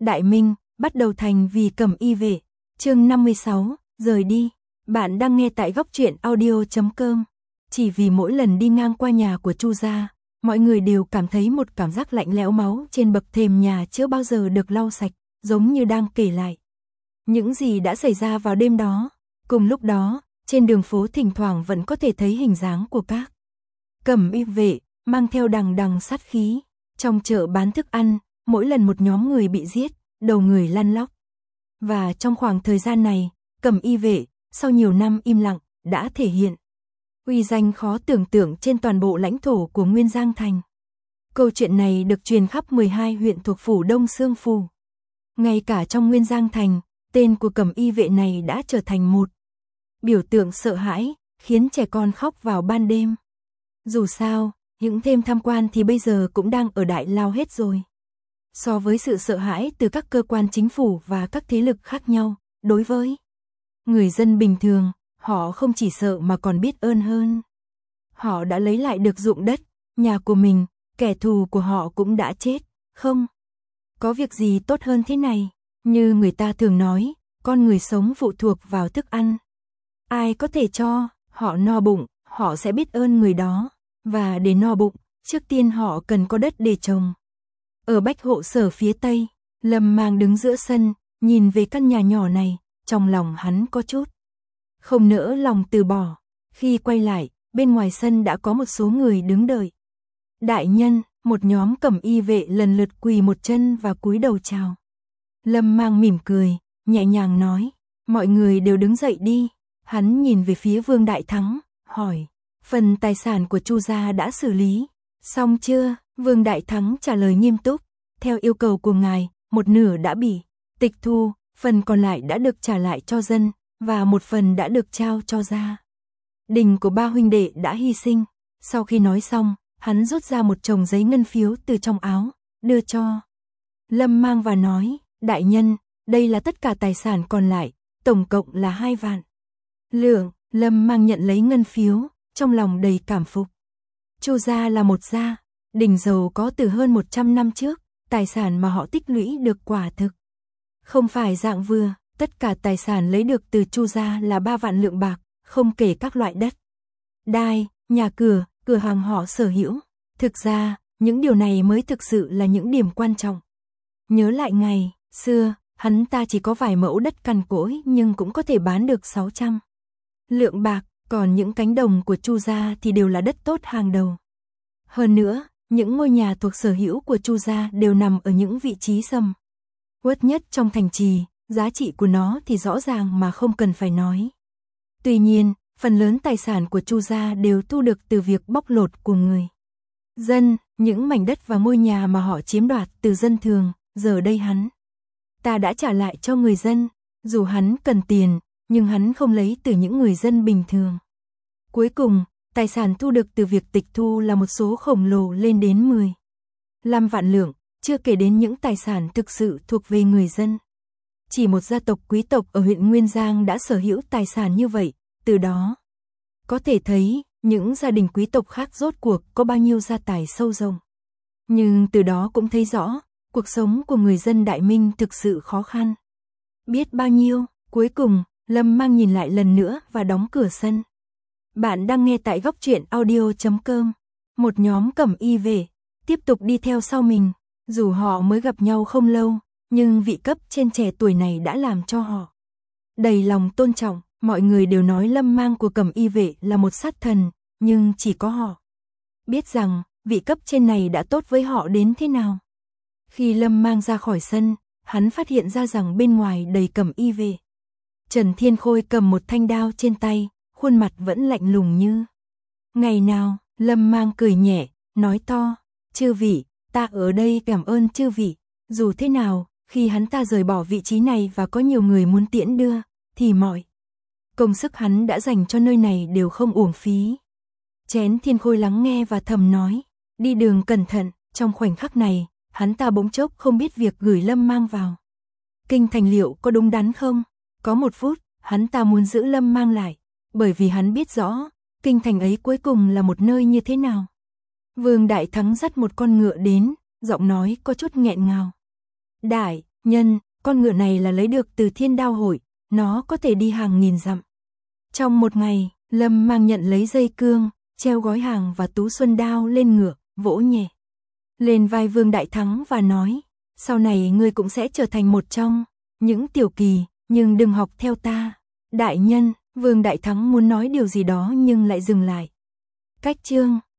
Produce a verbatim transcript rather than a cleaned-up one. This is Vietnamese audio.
Đại Minh, bắt đầu thành vì Cẩm Y vệ. Chương năm mươi sáu, rời đi. Bạn đang nghe tại góc truyện audio chấm com. Chỉ vì mỗi lần đi ngang qua nhà của Chu gia, mọi người đều cảm thấy một cảm giác lạnh lẽo máu trên bậc thềm nhà chưa bao giờ được lau sạch, giống như đang kể lại những gì đã xảy ra vào đêm đó. Cùng lúc đó, trên đường phố thỉnh thoảng vẫn có thể thấy hình dáng của các Cẩm Y vệ, mang theo đằng đằng sát khí. Trong chợ bán thức ăn, mỗi lần một nhóm người bị giết, đầu người lăn lóc. Và trong khoảng thời gian này, Cẩm Y vệ, sau nhiều năm im lặng, đã thể hiện uy danh khó tưởng tượng trên toàn bộ lãnh thổ của Nguyên Giang Thành. Câu chuyện này được truyền khắp mười hai huyện thuộc phủ Đông Xương Phủ. Ngay cả trong Nguyên Giang Thành, tên của Cẩm Y vệ này đã trở thành một biểu tượng sợ hãi, khiến trẻ con khóc vào ban đêm. Dù sao, những thêm tham quan thì bây giờ cũng đang ở Đại Lao hết rồi. So với sự sợ hãi từ các cơ quan chính phủ và các thế lực khác nhau, đối với người dân bình thường, họ không chỉ sợ mà còn biết ơn hơn. Họ đã lấy lại được ruộng đất, nhà của mình, kẻ thù của họ cũng đã chết, không có việc gì tốt hơn thế này. Như người ta thường nói, con người sống phụ thuộc vào thức ăn. Ai có thể cho họ no bụng, họ sẽ biết ơn người đó. Và để no bụng, trước tiên họ cần có đất để trồng. Ở Bách Hộ Sở phía Tây, Lâm Mang đứng giữa sân, nhìn về căn nhà nhỏ này, trong lòng hắn có chút không nỡ lòng từ bỏ. Khi quay lại, bên ngoài sân đã có một số người đứng đợi. Đại nhân, một nhóm Cẩm Y vệ lần lượt quỳ một chân và cúi đầu chào. Lâm Mang mỉm cười, nhẹ nhàng nói, mọi người đều đứng dậy đi. Hắn nhìn về phía Vương Đại Thắng, hỏi, phần tài sản của Chu gia đã xử lý xong chưa? Vương Đại Thắng trả lời nghiêm túc, theo yêu cầu của ngài, một nửa đã bị tịch thu, phần còn lại đã được trả lại cho dân, và một phần đã được trao cho gia đình của ba huynh đệ đã hy sinh. Sau khi nói xong, hắn rút ra một chồng giấy ngân phiếu từ trong áo, đưa cho Lâm Mang và nói, đại nhân, đây là tất cả tài sản còn lại, tổng cộng là hai vạn lượng. Lâm Mang nhận lấy ngân phiếu, trong lòng đầy cảm phục. Chu gia là một gia đình giàu có từ hơn một trăm năm trước, tài sản mà họ tích lũy được quả thực không phải dạng vừa. Tất cả tài sản lấy được từ Chu gia là ba vạn lượng bạc, không kể các loại đất, đai, nhà cửa, cửa hàng họ sở hữu. Thực ra, những điều này mới thực sự là những điểm quan trọng. Nhớ lại ngày xưa, hắn ta chỉ có vài mẫu đất cằn cỗi nhưng cũng có thể bán được sáu trăm lượng bạc, còn những cánh đồng của Chu gia thì đều là đất tốt hàng đầu. Hơn nữa, những ngôi nhà thuộc sở hữu của Chu gia đều nằm ở những vị trí sầm uất nhất trong thành trì, giá trị của nó thì rõ ràng mà không cần phải nói. Tuy nhiên, phần lớn tài sản của Chu gia đều thu được từ việc bóc lột của người dân, những mảnh đất và ngôi nhà mà họ chiếm đoạt từ dân thường, giờ đây hắn ta đã trả lại cho người dân. Dù hắn cần tiền, nhưng hắn không lấy từ những người dân bình thường. Cuối cùng, tài sản thu được từ việc tịch thu là một số khổng lồ lên đến mười lăm vạn lượng, chưa kể đến những tài sản thực sự thuộc về người dân. Chỉ một gia tộc quý tộc ở huyện Nguyên Giang đã sở hữu tài sản như vậy, từ đó có thể thấy những gia đình quý tộc khác rốt cuộc có bao nhiêu gia tài sâu rộng. Nhưng từ đó cũng thấy rõ, cuộc sống của người dân Đại Minh thực sự khó khăn biết bao nhiêu. Cuối cùng, Lâm Mang nhìn lại lần nữa và đóng cửa sân. Bạn đang nghe tại góc truyện audio chấm com. Một nhóm Cẩm Y vệ tiếp tục đi theo sau mình. Dù họ mới gặp nhau không lâu, nhưng vị cấp trên trẻ tuổi này đã làm cho họ đầy lòng tôn trọng. Mọi người đều nói Lâm Mang của Cẩm Y vệ là một sát thần, nhưng chỉ có họ biết rằng vị cấp trên này đã tốt với họ đến thế nào. Khi Lâm Mang ra khỏi sân, hắn phát hiện ra rằng bên ngoài đầy Cẩm Y vệ. Trần Thiên Khôi cầm một thanh đao trên tay, khuôn mặt vẫn lạnh lùng như ngày nào. Lâm Mang cười nhẹ, nói to, chư vị, ta ở đây cảm ơn chư vị. Dù thế nào, khi hắn ta rời bỏ vị trí này và có nhiều người muốn tiễn đưa, thì mọi công sức hắn đã dành cho nơi này đều không uổng phí. Chén Thiên Khôi lắng nghe và thầm nói, đi đường cẩn thận. Trong khoảnh khắc này, hắn ta bỗng chốc không biết việc gửi Lâm Mang vào kinh thành liệu có đúng đắn không. Có một phút, hắn ta muốn giữ Lâm Mang lại, bởi vì hắn biết rõ, kinh thành ấy cuối cùng là một nơi như thế nào. Vương Đại Thắng dắt một con ngựa đến, giọng nói có chút nghẹn ngào. Đại Nhân, con ngựa này là lấy được từ Thiên Đao hội, nó có thể đi hàng nghìn dặm. Trong một ngày, Lâm Mang nhận lấy dây cương, treo gói hàng và Tú Xuân Đao lên ngựa, vỗ nhẹ lên vai Vương Đại Thắng và nói, sau này ngươi cũng sẽ trở thành một trong những tiểu kỳ, nhưng đừng học theo ta. Đại nhân, Vương Đại Thắng muốn nói điều gì đó nhưng lại dừng lại. Cách chương